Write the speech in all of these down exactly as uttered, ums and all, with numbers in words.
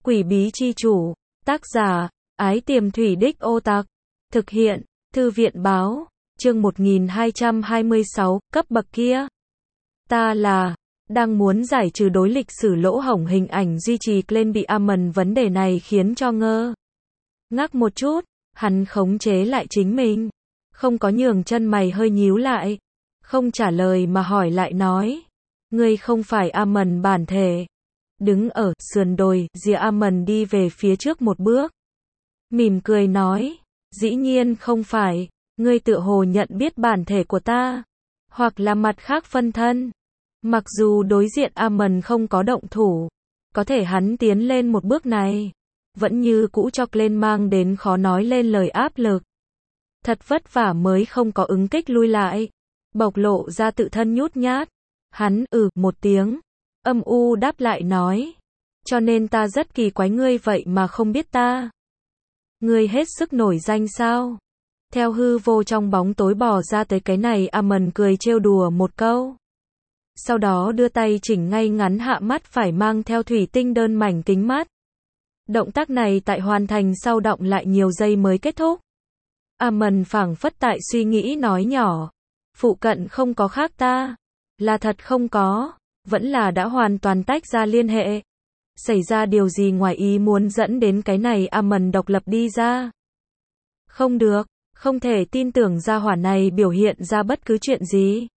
Quỷ bí chi chủ, tác giả, Ái Tiềm Thủy Đích Ô Tặc, thực hiện, Thư viện báo, chương một nghìn hai trăm hai mươi sáu, cấp bậc kia. Ta là, đang muốn giải trừ đối lịch sử lỗ hổng hình ảnh duy trì lên bị Amon vấn đề này khiến cho ngơ ngác một chút, hắn khống chế lại chính mình, không có nhường chân mày hơi nhíu lại, không trả lời mà hỏi lại nói, ngươi không phải Amon bản thể. Đứng ở sườn đồi, Dìa Amon đi về phía trước một bước, mỉm cười nói, dĩ nhiên không phải, ngươi tựa hồ nhận biết bản thể của ta, hoặc là mặt khác phân thân. Mặc dù đối diện Amon không có động thủ, có thể hắn tiến lên một bước này, vẫn như cũ cho lên mang đến khó nói lên lời áp lực. Thật vất vả mới không có ứng kích lui lại, bộc lộ ra tự thân nhút nhát. Hắn ừ một tiếng, âm u đáp lại nói, cho nên ta rất kỳ quái ngươi vậy mà không biết ta. Ngươi hết sức nổi danh sao? Theo hư vô trong bóng tối bò ra tới cái này Amon cười trêu đùa một câu. Sau đó đưa tay chỉnh ngay ngắn hạ mắt phải mang theo thủy tinh đơn mảnh kính mắt. Động tác này tại hoàn thành sau động lại nhiều giây mới kết thúc. Amon phảng phất tại suy nghĩ nói nhỏ, phụ cận không có khác ta, là thật không có, vẫn là đã hoàn toàn tách ra liên hệ. Xảy ra điều gì ngoài ý muốn dẫn đến cái này Amon độc lập đi ra? Không được, không thể tin tưởng gia hỏa này biểu hiện ra bất cứ chuyện gì.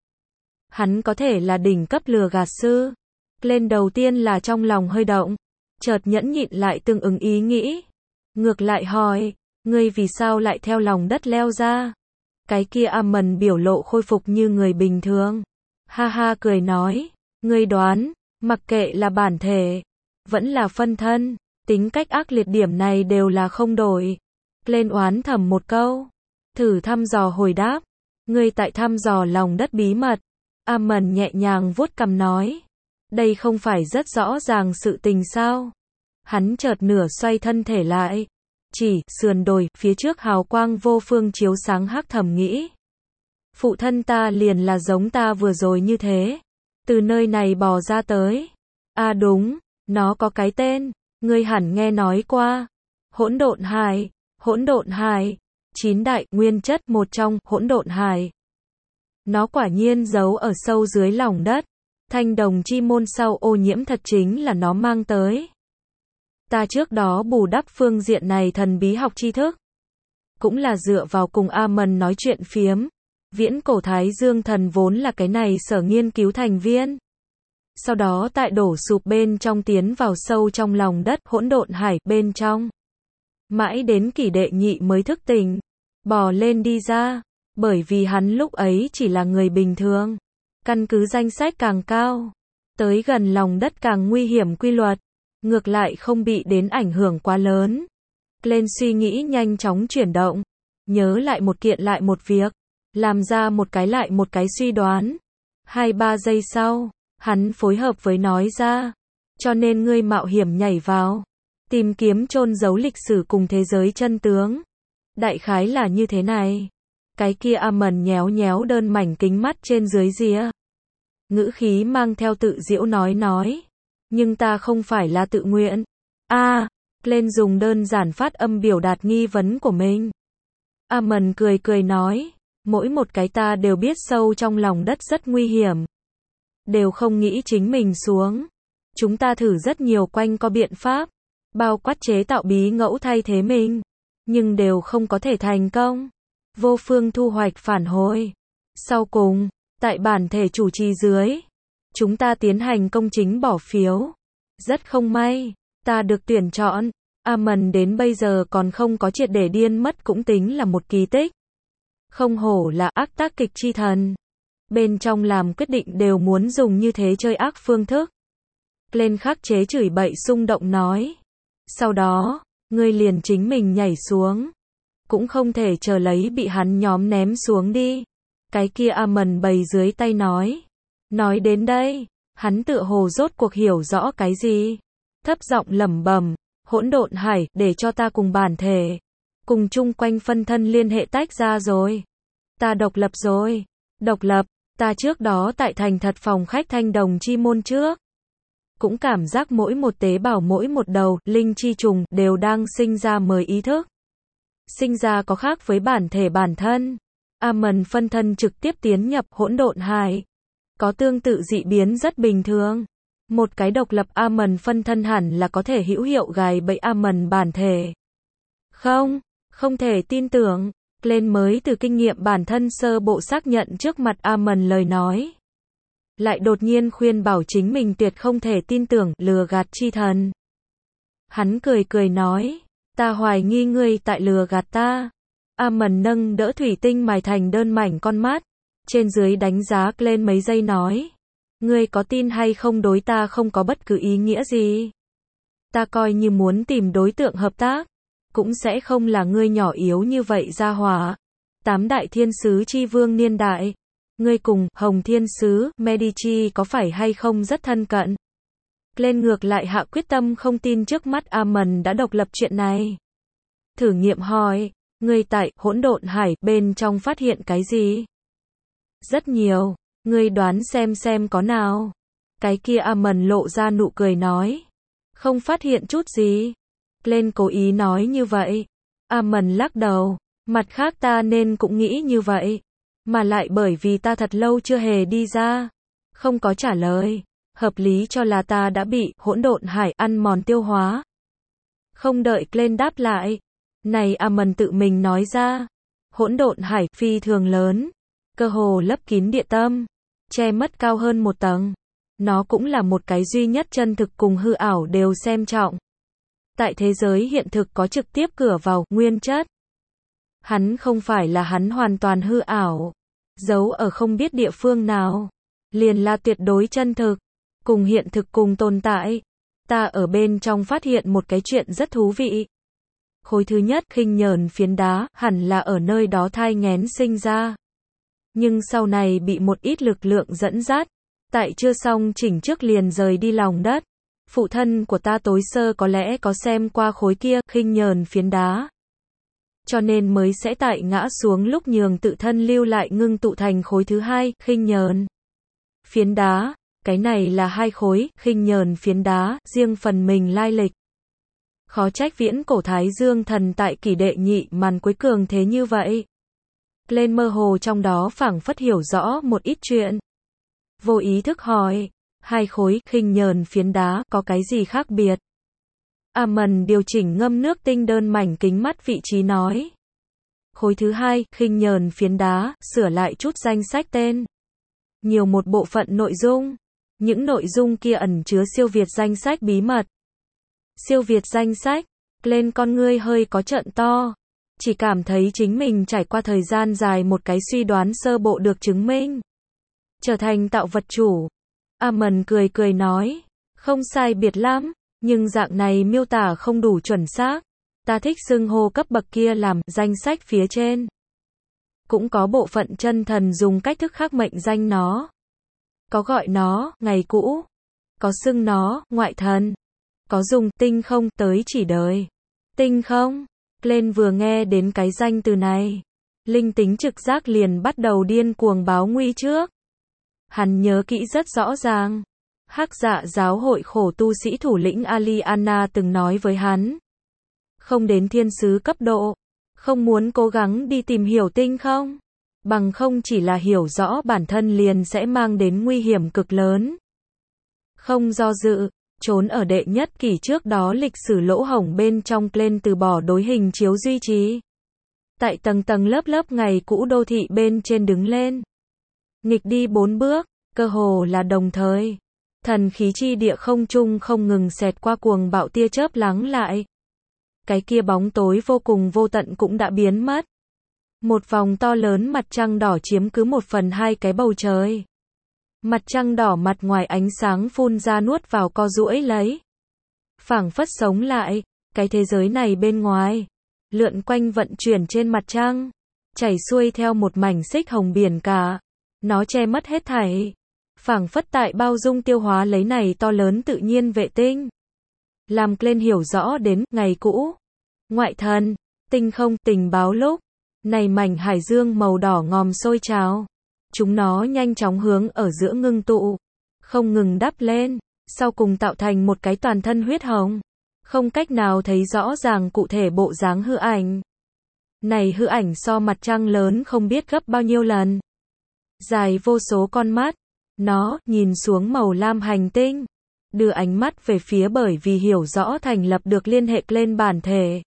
Hắn có thể là đỉnh cấp lừa gạt sư. Lên đầu tiên là trong lòng hơi động, chợt nhẫn nhịn lại tương ứng ý nghĩ. Ngược lại hỏi, ngươi vì sao lại theo lòng đất leo ra? Cái kia Amon biểu lộ khôi phục như người bình thường. Ha ha cười nói, ngươi đoán, mặc kệ là bản thể, vẫn là phân thân, tính cách ác liệt điểm này đều là không đổi. Lên oán thầm một câu, thử thăm dò hồi đáp, ngươi tại thăm dò lòng đất bí mật. Amon nhẹ nhàng vuốt cằm nói, đây không phải rất rõ ràng sự tình sao? Hắn chợt nửa xoay thân thể lại, chỉ sườn đồi phía trước hào quang vô phương chiếu sáng hắc thầm nghĩ, phụ thân ta liền là giống ta vừa rồi như thế, từ nơi này bò ra tới. À đúng, nó có cái tên, ngươi hẳn nghe nói qua, Hỗn Độn Hải. Hỗn Độn Hải, chín đại nguyên chất một trong Hỗn Độn Hải. Nó quả nhiên giấu ở sâu dưới lòng đất. Thanh đồng chi môn sau ô nhiễm thật chính là nó mang tới. Ta trước đó bù đắp phương diện này thần bí học tri thức, cũng là dựa vào cùng Amon nói chuyện phiếm. Viễn cổ Thái Dương thần vốn là cái này sở nghiên cứu thành viên. Sau đó tại đổ sụp bên trong tiến vào sâu trong lòng đất Hỗn Độn Hải bên trong. Mãi đến kỷ đệ nhị mới thức tỉnh, bò lên đi ra, bởi vì hắn lúc ấy chỉ là người bình thường. Căn cứ danh sách càng cao, tới gần lòng đất càng nguy hiểm quy luật, ngược lại không bị đến ảnh hưởng quá lớn. Lên suy nghĩ nhanh chóng chuyển động, nhớ lại một kiện lại một việc, làm ra một cái lại một cái suy đoán. Hai ba giây sau, hắn phối hợp với nói ra, cho nên ngươi mạo hiểm nhảy vào, tìm kiếm chôn giấu lịch sử cùng thế giới chân tướng. Đại khái là như thế này. Cái kia Amon nhéo nhéo đơn mảnh kính mắt trên dưới Dìa. Ngữ khí mang theo tự giễu nói nói. Nhưng ta không phải là tự nguyện. A, à, lên dùng đơn giản phát âm biểu đạt nghi vấn của mình. Amon cười cười nói, mỗi một cái ta đều biết sâu trong lòng đất rất nguy hiểm. Đều không nghĩ chính mình xuống. Chúng ta thử rất nhiều quanh co biện pháp, bao quát chế tạo bí ngẫu thay thế mình, nhưng đều không có thể thành công. Vô phương thu hoạch phản hồi. Sau cùng, tại bản thể chủ trì dưới, chúng ta tiến hành công chính bỏ phiếu. Rất không may, ta được tuyển chọn. Amon đến bây giờ còn không có triệt để điên mất cũng tính là một kỳ tích. Không hổ là ác tác kịch chi thần. Bên trong làm quyết định đều muốn dùng như thế chơi ác phương thức. Lên khắc chế chửi bậy xung động nói. Sau đó, ngươi liền chính mình nhảy xuống. Cũng không thể chờ lấy bị hắn nhóm ném xuống đi. Cái kia Amon bày dưới tay nói. Nói đến đây, hắn tựa hồ rốt cuộc hiểu rõ cái gì. Thấp giọng lẩm bẩm, Hỗn Độn Hải, để cho ta cùng bản thể, cùng chung quanh phân thân liên hệ tách ra rồi. Ta độc lập rồi. Độc lập, ta trước đó tại thành thật phòng khách thanh đồng chi môn trước. cũng cảm giác mỗi một tế bào mỗi một đầu, linh chi trùng, đều đang sinh ra mới ý thức. Sinh ra có khác với bản thể bản thân. Amon phân thân trực tiếp tiến nhập hỗn độn hải. Có tương tự dị biến rất bình thường. Một cái độc lập Amon phân thân hẳn là có thể hữu hiệu gài bẫy Amon bản thể. Không, không thể tin tưởng. Glenn mới từ kinh nghiệm bản thân sơ bộ xác nhận trước mặt Amon lời nói. Lại đột nhiên khuyên bảo chính mình tuyệt không thể tin tưởng, lừa gạt chi thần. Hắn cười cười nói, ta hoài nghi ngươi tại lừa gạt ta. Amon nâng đỡ thủy tinh mài thành đơn mảnh con mắt, trên dưới đánh giá Glenn mấy giây nói, ngươi có tin hay không đối ta không có bất cứ ý nghĩa gì. Ta coi như muốn tìm đối tượng hợp tác, cũng sẽ không là ngươi nhỏ yếu như vậy ra hỏa. Tám đại thiên sứ chi vương niên đại. Ngươi cùng Hồng Thiên Sứ, Medici có phải hay không rất thân cận? Glenn ngược lại hạ quyết tâm không tin trước mắt Amon đã độc lập chuyện này. Thử nghiệm hỏi, ngươi tại hỗn độn hải bên trong phát hiện cái gì? Rất nhiều, ngươi đoán xem xem có nào. Cái kia Amon lộ ra nụ cười nói, không phát hiện chút gì. Glenn cố ý nói như vậy. Amon lắc đầu, mặt khác ta nên cũng nghĩ như vậy. Mà lại bởi vì ta thật lâu chưa hề đi ra, không có trả lời, hợp lý cho là ta đã bị hỗn độn hải ăn mòn tiêu hóa. Không đợi Glenn đáp lại, này Amon tự mình nói ra, hỗn độn hải phi thường lớn, cơ hồ lấp kín địa tâm, che mất cao hơn một tầng. Nó cũng là một cái duy nhất chân thực cùng hư ảo đều xem trọng. Tại thế giới hiện thực có trực tiếp cửa vào nguyên chất. Hắn không phải là hắn hoàn toàn hư ảo, giấu ở không biết địa phương nào, liền là tuyệt đối chân thực, cùng hiện thực cùng tồn tại. Ta ở bên trong phát hiện một cái chuyện rất thú vị. Khối thứ nhất khinh nhờn phiến đá, hẳn là ở nơi đó thai nghén sinh ra. Nhưng sau này bị một ít lực lượng dẫn dắt, tại chưa xong chỉnh trước liền rời đi lòng đất. Phụ thân của ta tối sơ có lẽ có xem qua khối kia khinh nhờn phiến đá. Cho nên mới sẽ tại ngã xuống lúc nhường tự thân lưu lại ngưng tụ thành khối thứ hai, khinh nhờn phiến đá. Cái này là hai khối, khinh nhờn phiến đá, riêng phần mình lai lịch. Khó trách viễn cổ Thái Dương thần tại kỷ đệ nhị màn cuối cường thế như vậy. Glenn mơ hồ trong đó phảng phất hiểu rõ một ít chuyện. Vô ý thức hỏi, hai khối, khinh nhờn phiến đá, có cái gì khác biệt? Amon điều chỉnh ngâm nước tinh đơn mảnh kính mắt vị trí nói. Khối thứ hai, khinh nhờn phiến đá, sửa lại chút danh sách tên. Nhiều một bộ phận nội dung. Những nội dung kia ẩn chứa siêu việt danh sách bí mật. Siêu việt danh sách, Glenn con ngươi hơi có trợn to. Chỉ cảm thấy chính mình trải qua thời gian dài một cái suy đoán sơ bộ được chứng minh. Trở thành tạo vật chủ. Amon cười cười nói, không sai biệt lắm. Nhưng dạng này miêu tả không đủ chuẩn xác. Ta thích xưng hô cấp bậc kia làm danh sách phía trên. Cũng có bộ phận chân thần dùng cách thức khác mệnh danh nó. Có gọi nó ngày cũ, có xưng nó ngoại thần, có dùng tinh không tới chỉ đời. Tinh không, Glenn vừa nghe đến cái danh từ này, linh tính trực giác liền bắt đầu điên cuồng báo nguy trước. Hắn nhớ kỹ rất rõ ràng. Hắc Dạ giáo hội khổ tu sĩ thủ lĩnh Aliana từng nói với hắn. Không đến thiên sứ cấp độ. Không muốn cố gắng đi tìm hiểu tinh không. Bằng không chỉ là hiểu rõ bản thân liền sẽ mang đến nguy hiểm cực lớn. Không do dự, trốn ở đệ nhất kỷ trước đó lịch sử lỗ hổng bên trong Glenn từ bỏ đối hình chiếu duy trì. Tại tầng tầng lớp lớp ngày cũ đô thị bên trên đứng lên. Nghịch đi bốn bước, cơ hồ là đồng thời. Thần khí chi địa không trung không ngừng xẹt qua cuồng bạo tia chớp lắng lại. Cái kia bóng tối vô cùng vô tận cũng đã biến mất. Một vòng to lớn mặt trăng đỏ chiếm cứ một phần hai cái bầu trời. Mặt trăng đỏ mặt ngoài ánh sáng phun ra nuốt vào co duỗi lấy. Phảng phất sống lại, cái thế giới này bên ngoài. Lượn quanh vận chuyển trên mặt trăng. Chảy xuôi theo một mảnh xích hồng biển cả. Nó che mất hết thảy. Phảng phất tại bao dung tiêu hóa lấy này to lớn tự nhiên vệ tinh. Làm Glenn hiểu rõ đến ngày cũ. Ngoại thần, tinh không, tình báo lúc. Này mảnh hải dương màu đỏ ngòm sôi trào. Chúng nó nhanh chóng hướng ở giữa ngưng tụ. Không ngừng đắp lên. sau cùng tạo thành một cái toàn thân huyết hồng. Không cách nào thấy rõ ràng cụ thể bộ dáng hư ảnh. Này hư ảnh so mặt trăng lớn không biết gấp bao nhiêu lần. Dài vô số con mắt. Nó nhìn xuống màu lam hành tinh. Đưa ánh mắt về phía bởi vì hiểu rõ thành lập được liên hệ lên bản thể.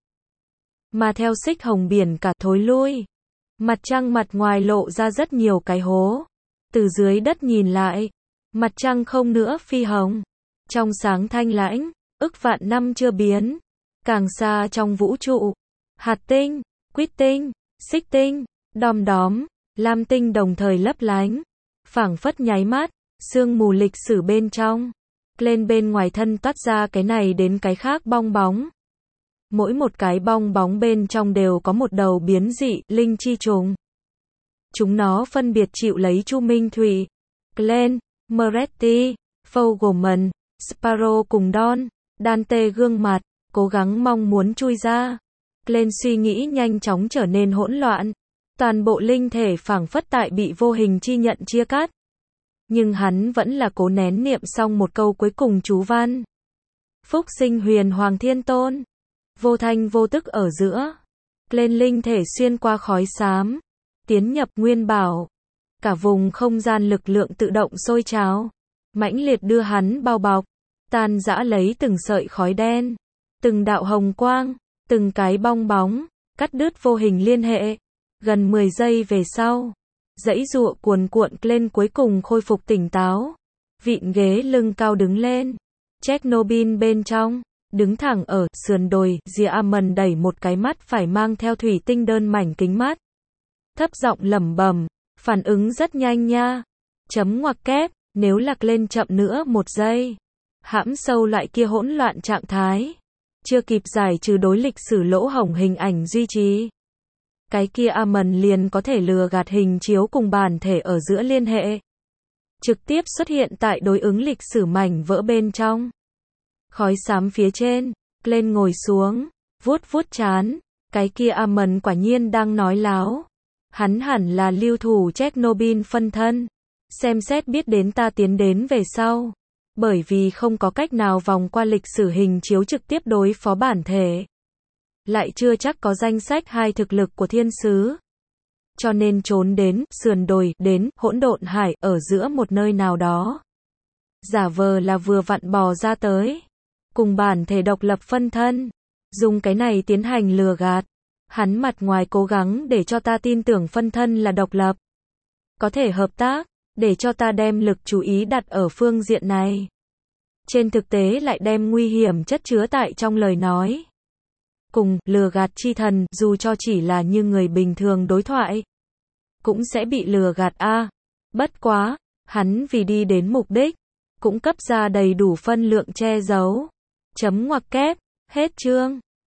Mà theo xích hồng biển cả thối lui. Mặt trăng mặt ngoài lộ ra rất nhiều cái hố. Từ dưới đất nhìn lại. Mặt trăng không nữa phi hồng. Trong sáng thanh lãnh. Ức vạn năm chưa biến. Càng xa trong vũ trụ. Hạt tinh, quýt tinh, xích tinh, đom đóm, lam tinh đồng thời lấp lánh. Phảng phất nháy mắt. Sương mù lịch sử bên trong. Lên bên ngoài thân toát ra cái này đến cái khác bong bóng. Mỗi một cái bong bóng bên trong đều có một đầu biến dị, linh chi trùng. Chúng nó phân biệt chịu lấy Chu Minh Thủy, Glenn, Moretti, Fogelman, Sparrow cùng Don, Dante gương mặt, cố gắng mong muốn chui ra. Glenn suy nghĩ nhanh chóng trở nên hỗn loạn. Toàn bộ linh thể phảng phất tại bị vô hình chi nhận chia cắt. Nhưng hắn vẫn là cố nén niệm xong một câu cuối cùng chú văn. Phúc sinh huyền hoàng thiên tôn. Vô thanh vô tức ở giữa. Lên linh thể xuyên qua khói xám. Tiến nhập nguyên bảo. Cả vùng không gian lực lượng tự động sôi trào. Mãnh liệt đưa hắn bao bọc. Tan rã lấy từng sợi khói đen. Từng đạo hồng quang. Từng cái bong bóng. Cắt đứt vô hình liên hệ. Gần mười giây về sau. Dãy dụa cuồn cuộn lên cuối cùng khôi phục tỉnh táo. Vịn ghế lưng cao đứng lên. Chernobyl bên trong. Đứng thẳng ở sườn đồi, Diamond đẩy một cái mắt phải mang theo thủy tinh đơn mảnh kính mắt. Thấp giọng lẩm bẩm, phản ứng rất nhanh nha. Chấm ngoặc kép, nếu lạc lên chậm nữa một giây. Hãm sâu loại kia hỗn loạn trạng thái. Chưa kịp giải trừ đối lịch sử lỗ hổng hình ảnh duy trì. Cái kia Amon liền có thể lừa gạt hình chiếu cùng bản thể ở giữa liên hệ. Trực tiếp xuất hiện tại đối ứng lịch sử mảnh vỡ bên trong. Khói xám phía trên, lên ngồi xuống, vuốt vuốt trán, cái kia Amon quả nhiên đang nói láo. Hắn hẳn là lưu thủ Chernobyl phân thân. Xem xét biết đến ta tiến đến về sau. Bởi vì không có cách nào vòng qua lịch sử hình chiếu trực tiếp đối phó bản thể. Lại chưa chắc có danh sách hai thực lực của thiên sứ. Cho nên trốn đến, sườn đồi, đến, hỗn độn hải, ở giữa một nơi nào đó. Giả vờ là vừa vặn bò ra tới. Cùng bản thể độc lập phân thân. Dùng cái này tiến hành lừa gạt. Hắn mặt ngoài cố gắng để cho ta tin tưởng phân thân là độc lập. Có thể hợp tác, để cho ta đem lực chú ý đặt ở phương diện này. Trên thực tế lại đem nguy hiểm chất chứa tại trong lời nói. Cùng, lừa gạt chi thần, dù cho chỉ là như người bình thường đối thoại. Cũng sẽ bị lừa gạt a. À, bất quá, hắn vì đi đến mục đích. Cũng cấp ra đầy đủ phân lượng che giấu. Chấm ngoặc kép, hết chương.